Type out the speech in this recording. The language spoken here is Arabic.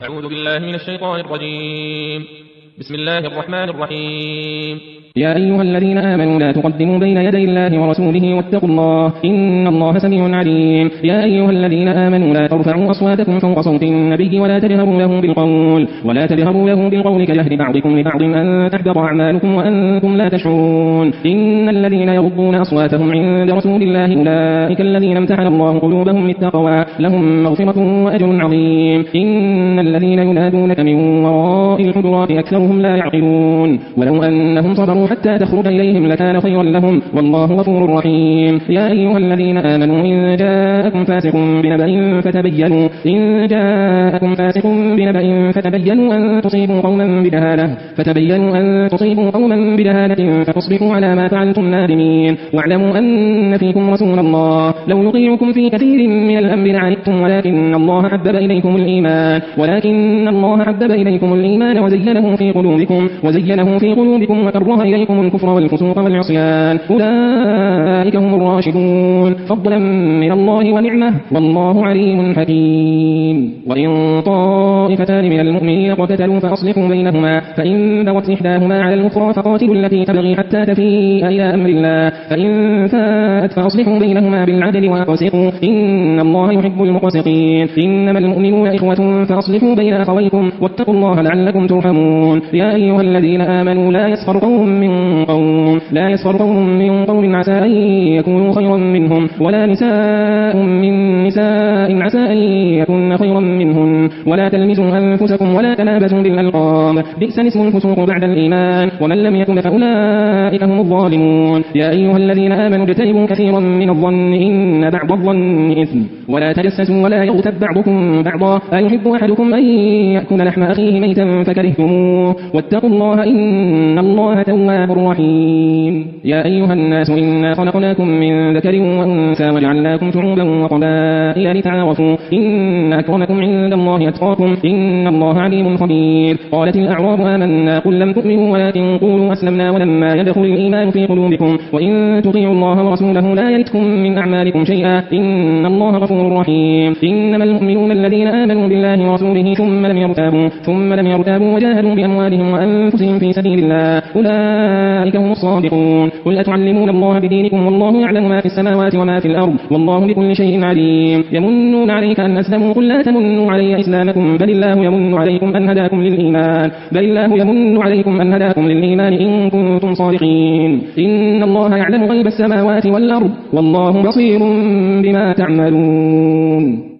أعوذ بالله من الشيطان الرجيم. بسم الله الرحمن الرحيم. يا أيها الذين آمنوا لا تقدموا بين يدي الله ورسوله واتقوا الله إن الله سميع عليم. يا أيها الذين آمنوا لا ترفعوا أصواتكم فوق صوت النبي ولا تجهروا له بالقول كجهر بعضكم لبعض أن تحبط أعمالكم وأنتم لا تشعرون. إن الذين يغضون أصواتهم عند رسول الله أولئك الذين امتحن الله قلوبهم للتقوى لهم مغفرة وأجر عظيم. إن الذين ينادونك من وراء الحجرات أكثرهم لا يعقلون. ولو أنهم صبروا حتى تخرج إليهم لكان خيرا لهم والله غفور رحيم. يا أيها الذين آمنوا إن جاءكم فاسق بنبأ فتبينوا أن تصيبوا قوما بجهالة فتصبحوا على ما فعلتم نادمين. واعلموا أن فيكم رسول الله لو يطيعكم في كثير من الأمر لعنتم ولكن الله حبب إليكم الإيمان وزينه في قلوبكم وكره إليكم الكفر والفسوق والعصيان أولئك هم الراشدون فضلا من الله ونعمه والله عليم حكيم. وإن طائفتان من المؤمنين اقتتلوا فأصلحوا بينهما فإن بغت إحداهما على الأخرى فقاتلوا التي تبغي حتى تفيء إلى أمر الله فإن فاءت فأصلحوا بينهما بالعدل وأقسطوا إن الله يحب المقسطين. إنما المؤمنون إخوة فأصلحوا بين أخويكم واتقوا الله لعلكم ترحمون. يا أيها الذين آمنوا لا يسخر قوم من قوم عسى أن يكونوا خيرا منهم ولا نساء من نساء عسى أن يكون خيرا منهن ولا تلمزوا أنفسكم ولا تنابزوا بالألقاب بئس الاسم الفسوق بعد الإيمان ومن لم يتب فأولئك هم الظالمون. يا أيها الذين آمنوا اجتنبوا كثيرا من الظن إن بعض الظن إثم ولا تجسسوا ولا يغتب بعضكم بعضا أيحب أحدكم أن يأكل لحم أخيه ميتا فكرهتموه واتقوا الله إن الله تواب رحيم. يا أيها الناس إنا خلقناكم من ذكر وأنثى وجعلناكم شعوبا وقبائل لتعارفوا إن أكرمكم عند الله أتقاكم إن الله عليم خبير. قالت الأعراب آمنا قل لم تؤمنوا ولكن قولوا أسلمنا ولما يدخل الإيمان في قلوبكم وإن تطيعوا الله ورسوله لا يلتكم من أعمالكم شيئا إن الله غفور رحيم. إنما المؤمنون الذين آمنوا بالله ورسوله ثم لم يرتابوا وجاهدوا بأموالهم وأنفسهم في سبيل الله أولئك هم الصادقون. قل أتعلمون الله بدينكم والله يعلم ما في السماوات وما في الأرض والله بكل شيء عليم. يمنون عليك أن أسلموا قل لا تمنوا علي إسلامكم بل الله يمن عليكم أن هداكم للإيمان إن كنتم صادقين. إن الله يعلم غيب السماوات والأرض والله بصير بما تعملون.